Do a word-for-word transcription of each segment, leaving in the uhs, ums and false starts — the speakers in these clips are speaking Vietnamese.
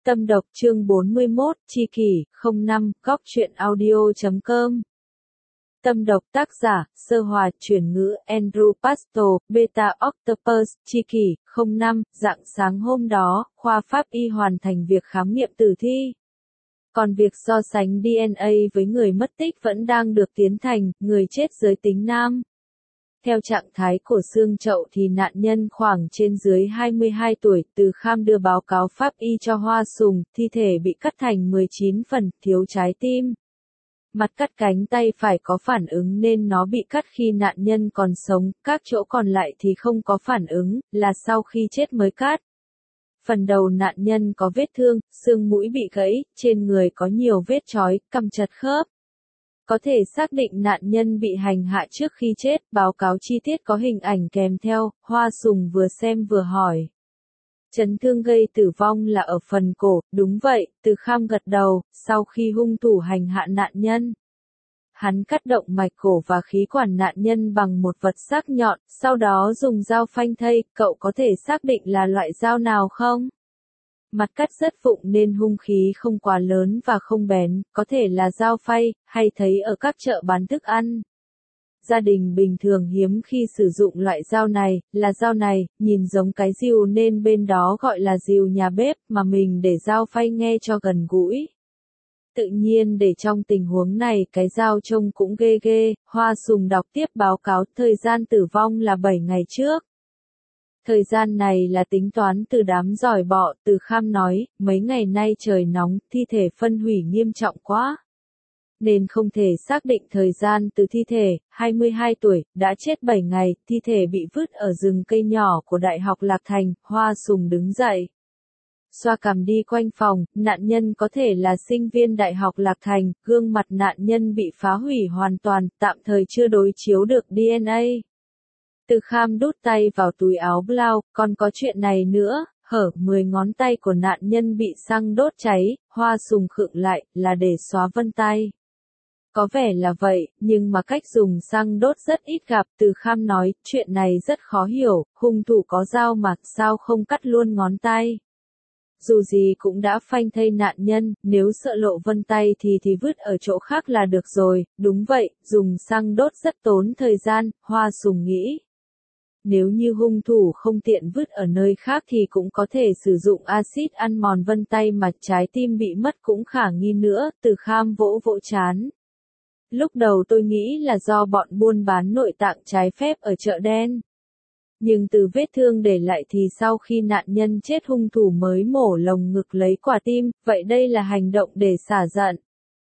Tâm độc chương bốn mươi mốt, Chi kỷ, không năm, góc truyện audio chấm com. Tâm độc tác giả, Sơ Hòa, chuyển ngữ, Andrew Pastor, Beta Octopus, Chi kỷ, không năm, rạng sáng hôm đó, khoa pháp y hoàn thành việc khám nghiệm tử thi. Còn việc so sánh đê en a với người mất tích vẫn đang được tiến hành, người chết giới tính nam. Theo trạng thái của xương chậu thì nạn nhân khoảng trên dưới hai mươi hai tuổi, Từ Kham đưa báo cáo pháp y cho Hoa Sùng, thi thể bị cắt thành mười chín phần, thiếu trái tim. Mặt cắt cánh tay phải có phản ứng nên nó bị cắt khi nạn nhân còn sống, các chỗ còn lại thì không có phản ứng, là sau khi chết mới cắt. Phần đầu nạn nhân có vết thương, xương mũi bị gãy, trên người có nhiều vết chói, cằm chật khớp. Có thể xác định nạn nhân bị hành hạ trước khi chết, báo cáo chi tiết có hình ảnh kèm theo, Hoa Sùng vừa xem vừa hỏi. Chấn thương gây tử vong là ở phần cổ, đúng vậy, Từ Kham gật đầu, sau khi hung thủ hành hạ nạn nhân. Hắn cắt động mạch cổ và khí quản nạn nhân bằng một vật sắc nhọn, sau đó dùng dao phanh thây, cậu có thể xác định là loại dao nào không? Mặt cắt rất vụng nên hung khí không quá lớn và không bén, có thể là dao phay, hay thấy ở các chợ bán thức ăn. Gia đình bình thường hiếm khi sử dụng loại dao này, là dao này, nhìn giống cái rìu nên bên đó gọi là rìu nhà bếp, mà mình để dao phay nghe cho gần gũi. Tự nhiên để trong tình huống này cái dao trông cũng ghê ghê, Hoa Sùng đọc tiếp báo cáo, thời gian tử vong là bảy ngày trước. Thời gian này là tính toán từ đám giỏi bọ, Từ Kham nói, mấy ngày nay trời nóng, thi thể phân hủy nghiêm trọng quá. Nên không thể xác định thời gian từ thi thể, hai mươi hai tuổi, đã chết bảy ngày, thi thể bị vứt ở rừng cây nhỏ của Đại học Lạc Thành, Hoa Sùng đứng dậy. Xoa cằm đi quanh phòng, nạn nhân có thể là sinh viên Đại học Lạc Thành, gương mặt nạn nhân bị phá hủy hoàn toàn, tạm thời chưa đối chiếu được đê en a. Từ Kham đút tay vào túi áo blau, còn có chuyện này nữa, hở mười ngón tay của nạn nhân bị xăng đốt cháy, Hoa Sùng khựng lại, là để xóa vân tay. Có vẻ là vậy, nhưng mà cách dùng xăng đốt rất ít gặp, Từ Kham nói, chuyện này rất khó hiểu, hung thủ có dao mà, sao không cắt luôn ngón tay. Dù gì cũng đã phanh thây nạn nhân, nếu sợ lộ vân tay thì thì vứt ở chỗ khác là được rồi, đúng vậy, dùng xăng đốt rất tốn thời gian, Hoa Sùng nghĩ. Nếu như hung thủ không tiện vứt ở nơi khác thì cũng có thể sử dụng axit ăn mòn vân tay mà trái tim bị mất cũng khả nghi nữa, Từ Kham vỗ vỗ trán. Lúc đầu tôi nghĩ là do bọn buôn bán nội tạng trái phép ở chợ đen. Nhưng từ vết thương để lại thì sau khi nạn nhân chết hung thủ mới mổ lồng ngực lấy quả tim, vậy đây là hành động để xả giận.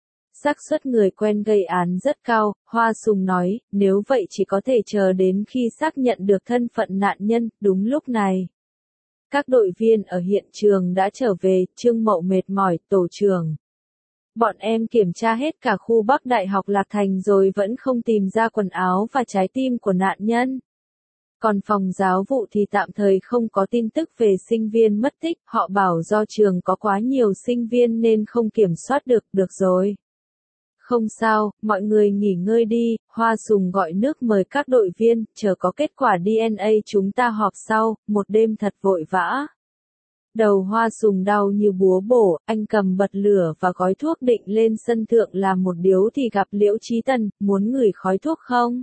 Xác suất người quen gây án rất cao, Hoa Sùng nói, nếu vậy chỉ có thể chờ đến khi xác nhận được thân phận nạn nhân, đúng lúc này. Các đội viên ở hiện trường đã trở về, Trương Mậu mệt mỏi, tổ trưởng. Bọn em kiểm tra hết cả khu Bắc Đại học Lạc Thành rồi vẫn không tìm ra quần áo và trái tim của nạn nhân. Còn phòng giáo vụ thì tạm thời không có tin tức về sinh viên mất tích, họ bảo do trường có quá nhiều sinh viên nên không kiểm soát được, được rồi. Không sao, mọi người nghỉ ngơi đi, Hoa Sùng gọi nước mời các đội viên, chờ có kết quả đê en a chúng ta họp sau, một đêm thật vội vã. Đầu Hoa Sùng đau như búa bổ, anh cầm bật lửa và gói thuốc định lên sân thượng làm một điếu thì gặp Liễu Chí Tần, muốn ngửi khói thuốc không?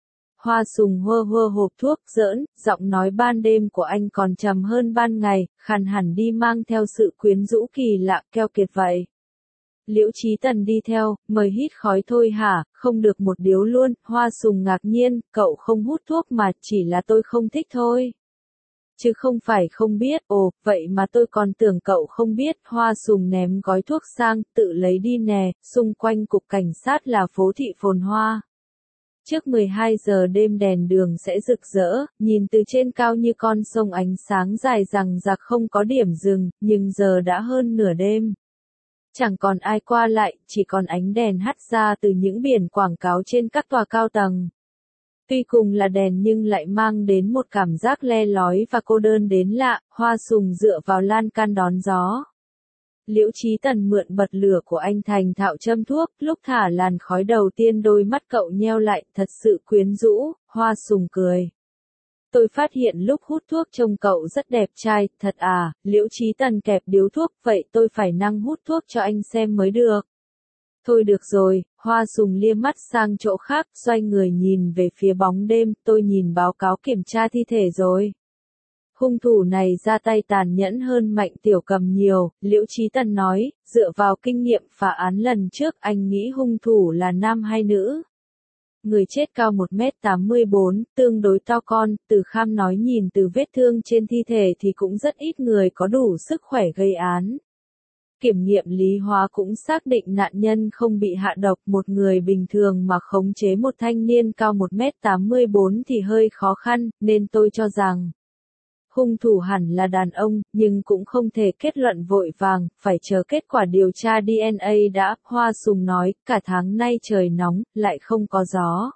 Hoa Sùng hơ hơ hộp thuốc, giỡn, giọng nói ban đêm của anh còn trầm hơn ban ngày, khàn hẳn đi mang theo sự quyến rũ kỳ lạ, keo kiệt vậy. Liễu Chí Tần đi theo, mời hít khói thôi hả, không được một điếu luôn, Hoa Sùng ngạc nhiên, cậu không hút thuốc mà, chỉ là tôi không thích thôi. Chứ không phải không biết, ồ, vậy mà tôi còn tưởng cậu không biết, Hoa Sùng ném gói thuốc sang, tự lấy đi nè, xung quanh cục cảnh sát là phố thị phồn hoa. Trước mười hai giờ đêm đèn đường sẽ rực rỡ, nhìn từ trên cao như con sông ánh sáng dài rằng rạc không có điểm dừng, nhưng giờ đã hơn nửa đêm. Chẳng còn ai qua lại, chỉ còn ánh đèn hắt ra từ những biển quảng cáo trên các tòa cao tầng. Tuy cùng là đèn nhưng lại mang đến một cảm giác le lói và cô đơn đến lạ, Hoa Sùng dựa vào lan can đón gió. Liễu Chí Tần mượn bật lửa của anh thành thạo châm thuốc, lúc thả làn khói đầu tiên đôi mắt cậu nheo lại, thật sự quyến rũ, Hoa Sùng cười. tôi phát hiện lúc hút thuốc trông cậu rất đẹp trai, thật à, Liễu Chí Tần kẹp điếu thuốc, vậy tôi phải năng hút thuốc cho anh xem mới được. Thôi được rồi, Hoa Sùng lia mắt sang chỗ khác, xoay người nhìn về phía bóng đêm, tôi nhìn báo cáo kiểm tra thi thể rồi. Hung thủ này ra tay tàn nhẫn hơn Mạnh Tiểu Cầm nhiều, Liễu Chí Tần nói, dựa vào kinh nghiệm phá án lần trước anh nghĩ hung thủ là nam hay nữ. Người chết cao một mét tám mươi bốn, tương đối to con, Từ Kham nói nhìn từ vết thương trên thi thể thì cũng rất ít người có đủ sức khỏe gây án. Kiểm nghiệm lý hóa cũng xác định nạn nhân không bị hạ độc, một người bình thường mà khống chế một thanh niên cao một mét tám mươi bốn thì hơi khó khăn, nên tôi cho rằng hung thủ hẳn là đàn ông, nhưng cũng không thể kết luận vội vàng, phải chờ kết quả điều tra đê en a đã, Hoa Sùng nói, cả tháng nay trời nóng, lại không có gió.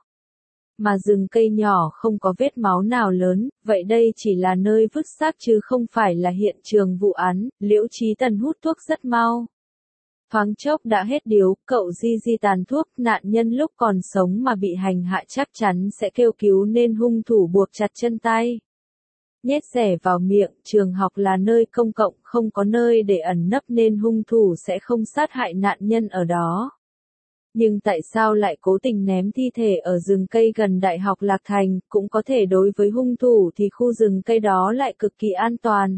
Mà rừng cây nhỏ không có vết máu nào lớn, vậy đây chỉ là nơi vứt xác chứ không phải là hiện trường vụ án, Liễu Chí Tần hút thuốc rất mau. Thoáng chốc đã hết điếu, cậu di di tàn thuốc, nạn nhân lúc còn sống mà bị hành hạ chắc chắn sẽ kêu cứu nên hung thủ buộc chặt chân tay. Nhét rẻ vào miệng, trường học là nơi công cộng, không có nơi để ẩn nấp nên hung thủ sẽ không sát hại nạn nhân ở đó. Nhưng tại sao lại cố tình ném thi thể ở rừng cây gần Đại học Lạc Thành, cũng có thể đối với hung thủ thì khu rừng cây đó lại cực kỳ an toàn.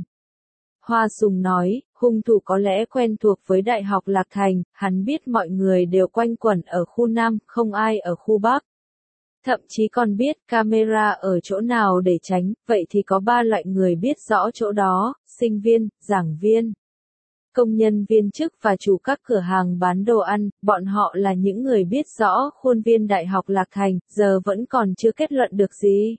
Hoa Sùng nói, hung thủ có lẽ quen thuộc với Đại học Lạc Thành, hắn biết mọi người đều quanh quẩn ở khu Nam, không ai ở khu Bắc. Thậm chí còn biết camera ở chỗ nào để tránh, vậy thì có ba loại người biết rõ chỗ đó, sinh viên, giảng viên, công nhân viên chức và chủ các cửa hàng bán đồ ăn, bọn họ là những người biết rõ khuôn viên Đại học Lạc Thành, giờ vẫn còn chưa kết luận được gì.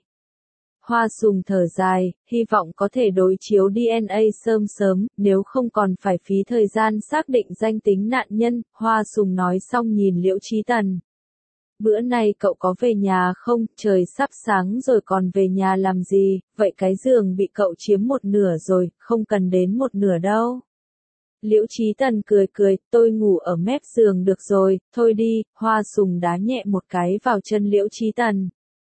Hoa Sùng thở dài, hy vọng có thể đối chiếu đê en a sớm sớm, nếu không còn phải phí thời gian xác định danh tính nạn nhân, Hoa Sùng nói xong nhìn Liễu Chí Tần. Bữa nay cậu có về nhà không, trời sắp sáng rồi còn về nhà làm gì, vậy cái giường bị cậu chiếm một nửa rồi, không cần đến một nửa đâu. Liễu Chí Tần cười cười, tôi ngủ ở mép giường được rồi, thôi đi, Hoa Sùng đá nhẹ một cái vào chân Liễu Chí Tần.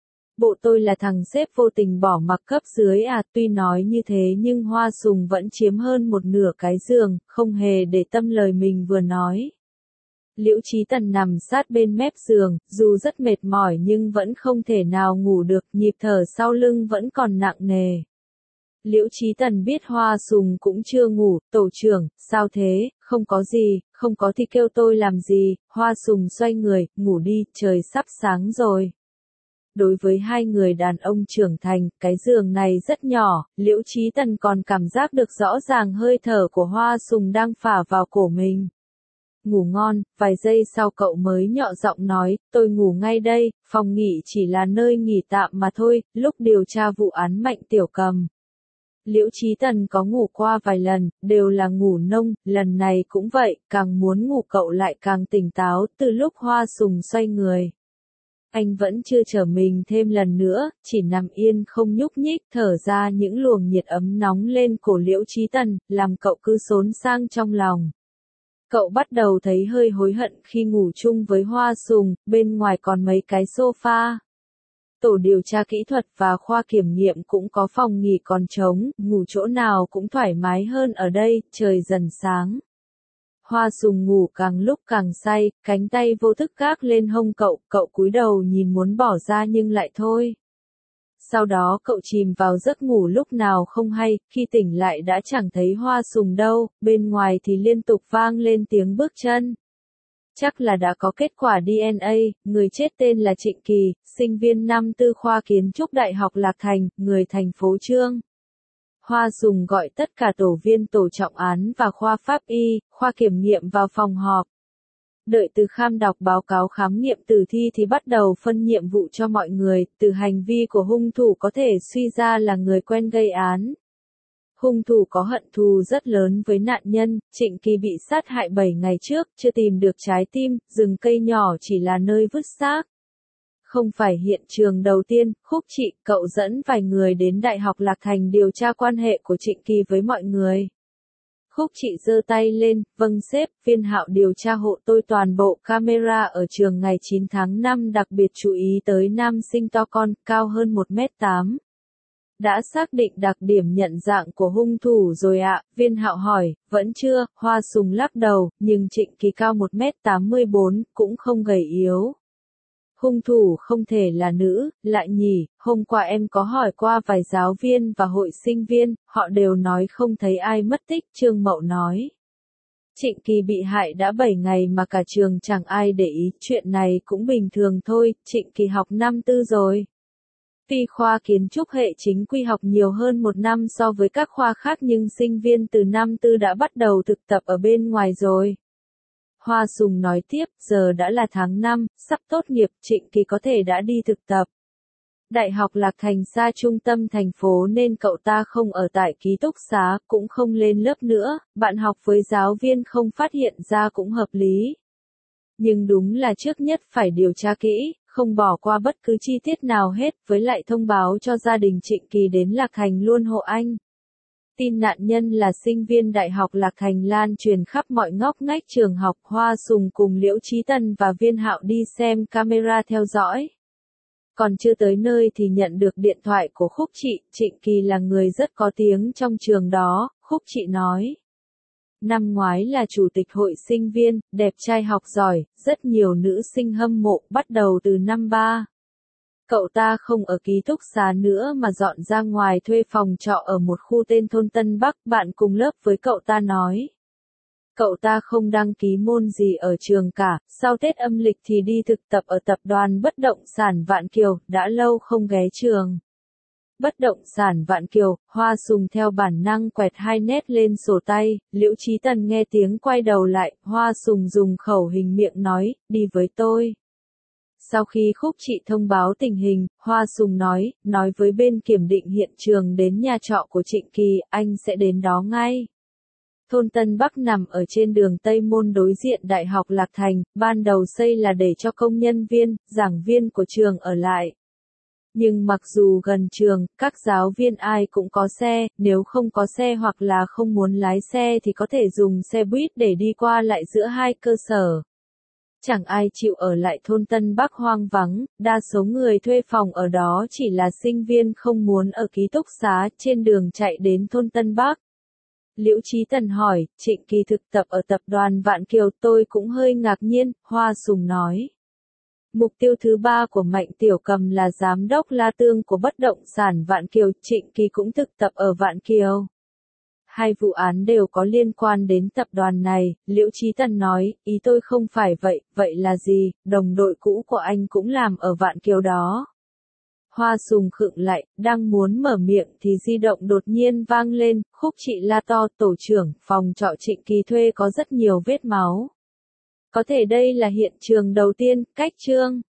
Bộ tôi là thằng xếp vô tình bỏ mặc cấp dưới à, tuy nói như thế nhưng Hoa Sùng vẫn chiếm hơn một nửa cái giường, không hề để tâm lời mình vừa nói. Liễu Chí Tần nằm sát bên mép giường, dù rất mệt mỏi nhưng vẫn không thể nào ngủ được, nhịp thở sau lưng vẫn còn nặng nề. Liễu Chí Tần biết Hoa Sùng cũng chưa ngủ, tổ trưởng, sao thế, không có gì, không có thì kêu tôi làm gì, Hoa Sùng xoay người, ngủ đi, trời sắp sáng rồi. Đối với hai người đàn ông trưởng thành, cái giường này rất nhỏ, Liễu Chí Tần còn cảm giác được rõ ràng hơi thở của Hoa Sùng đang phả vào cổ mình. Ngủ ngon, vài giây sau cậu mới nhỏ giọng nói, tôi ngủ ngay đây, phòng nghỉ chỉ là nơi nghỉ tạm mà thôi, lúc điều tra vụ án Mạnh Tiểu Cầm. Liễu Chí Tần có ngủ qua vài lần, đều là ngủ nông, lần này cũng vậy, càng muốn ngủ cậu lại càng tỉnh táo, từ lúc Hoa Sùng xoay người. Anh vẫn chưa trở mình thêm lần nữa, chỉ nằm yên không nhúc nhích, thở ra những luồng nhiệt ấm nóng lên cổ Liễu Chí Tần, làm cậu cứ xốn sang trong lòng. Cậu bắt đầu thấy hơi hối hận khi ngủ chung với Hoa Sùng, bên ngoài còn mấy cái sofa. Tổ điều tra kỹ thuật và khoa kiểm nghiệm cũng có phòng nghỉ còn trống, ngủ chỗ nào cũng thoải mái hơn ở đây, trời dần sáng. Hoa Sùng ngủ càng lúc càng say, cánh tay vô thức gác lên hông cậu, cậu cúi đầu nhìn muốn bỏ ra nhưng lại thôi. Sau đó cậu chìm vào giấc ngủ lúc nào không hay, khi tỉnh lại đã chẳng thấy Hoa Sùng đâu, bên ngoài thì liên tục vang lên tiếng bước chân. Chắc là đã có kết quả đê en a, người chết tên là Trịnh Kỳ, sinh viên năm tư khoa kiến trúc Đại học Lạc Thành, người thành phố Trương. Hoa Sùng gọi tất cả tổ viên tổ trọng án và khoa pháp y, khoa kiểm nghiệm vào phòng họp. Đợi Từ Kham đọc báo cáo khám nghiệm tử thi thì bắt đầu phân nhiệm vụ cho mọi người, từ hành vi của hung thủ có thể suy ra là người quen gây án. Hung thủ có hận thù rất lớn với nạn nhân, Trịnh Kỳ bị sát hại bảy ngày trước, chưa tìm được trái tim, rừng cây nhỏ chỉ là nơi vứt xác. Không phải hiện trường đầu tiên, Khúc Trị, cậu dẫn vài người đến Đại học Lạc Thành điều tra quan hệ của Trịnh Kỳ với mọi người. Khúc Trị giơ tay lên, vâng sếp, Viên Hạo điều tra hộ tôi toàn bộ camera ở trường ngày chín tháng năm, đặc biệt chú ý tới nam sinh to con, cao hơn một mét tám. Đã xác định đặc điểm nhận dạng của hung thủ rồi ạ, Viên Hạo hỏi, vẫn chưa, Hoa Sùng lắc đầu, nhưng Trịnh Kỳ cao một mét tám mươi bốn, cũng không gầy yếu. Hung thủ không thể là nữ, lại nhỉ, hôm qua em có hỏi qua vài giáo viên và hội sinh viên, họ đều nói không thấy ai mất tích, Trương Mậu nói. Trịnh Kỳ bị hại đã bảy ngày mà cả trường chẳng ai để ý, chuyện này cũng bình thường thôi, Trịnh Kỳ học năm tư rồi. Tuy khoa kiến trúc hệ chính quy học nhiều hơn một năm so với các khoa khác nhưng sinh viên từ năm tư đã bắt đầu thực tập ở bên ngoài rồi. Hoa Sùng nói tiếp, giờ đã là tháng năm, sắp tốt nghiệp, Trịnh Kỳ có thể đã đi thực tập. Đại học Lạc Thành xa trung tâm thành phố nên cậu ta không ở tại ký túc xá, cũng không lên lớp nữa, bạn học với giáo viên không phát hiện ra cũng hợp lý. Nhưng đúng là trước nhất phải điều tra kỹ, không bỏ qua bất cứ chi tiết nào hết, với lại thông báo cho gia đình Trịnh Kỳ đến Lạc Thành luôn hộ anh. Tin nạn nhân là sinh viên Đại học Lạc Thành lan truyền khắp mọi ngóc ngách trường học. Hoa Sùng cùng Liễu Chí Tần và Viên Hạo đi xem camera theo dõi. Còn chưa tới nơi thì nhận được điện thoại của Khúc Trị, Trịnh Kỳ là người rất có tiếng trong trường đó, Khúc Trị nói. Năm ngoái là chủ tịch hội sinh viên, đẹp trai học giỏi, rất nhiều nữ sinh hâm mộ, bắt đầu từ năm ba. Cậu ta không ở ký túc xá nữa mà dọn ra ngoài thuê phòng trọ ở một khu tên thôn Tân Bắc, bạn cùng lớp với cậu ta nói. Cậu ta không đăng ký môn gì ở trường cả, sau Tết âm lịch thì đi thực tập ở tập đoàn bất động sản Vạn Kiều, đã lâu không ghé trường. Bất động sản Vạn Kiều, Hoa Sùng theo bản năng quẹt hai nét lên sổ tay, Liễu Chí Tần nghe tiếng quay đầu lại, Hoa Sùng dùng khẩu hình miệng nói, đi với tôi. Sau khi Khúc Trị thông báo tình hình, Hoa Sùng nói, nói với bên kiểm định hiện trường đến nhà trọ của Trịnh Kỳ, anh sẽ đến đó ngay. Thôn Tân Bắc nằm ở trên đường Tây Môn đối diện Đại học Lạc Thành, ban đầu xây là để cho công nhân viên, giảng viên của trường ở lại. Nhưng mặc dù gần trường, các giáo viên ai cũng có xe, nếu không có xe hoặc là không muốn lái xe thì có thể dùng xe buýt để đi qua lại giữa hai cơ sở. Chẳng ai chịu ở lại thôn Tân Bắc hoang vắng, đa số người thuê phòng ở đó chỉ là sinh viên không muốn ở ký túc xá trên đường chạy đến thôn Tân Bắc. Liễu Chí Tần hỏi, Trịnh Kỳ thực tập ở tập đoàn Vạn Kiều, tôi cũng hơi ngạc nhiên, Hoa Sùng nói. Mục tiêu thứ ba của Mạnh Tiểu Cầm là giám đốc La Tương của bất động sản Vạn Kiều, Trịnh Kỳ cũng thực tập ở Vạn Kiều. Hai vụ án đều có liên quan đến tập đoàn này, Liễu Chí Tần nói, ý tôi không phải vậy, vậy là gì, đồng đội cũ của anh cũng làm ở Vạn Kiều đó. Hoa Sùng khựng lại, đang muốn mở miệng thì di động đột nhiên vang lên, Khúc Trị la to, tổ trưởng, phòng trọ Trịnh Kỳ thuê có rất nhiều vết máu. Có thể đây là hiện trường đầu tiên, cách chương.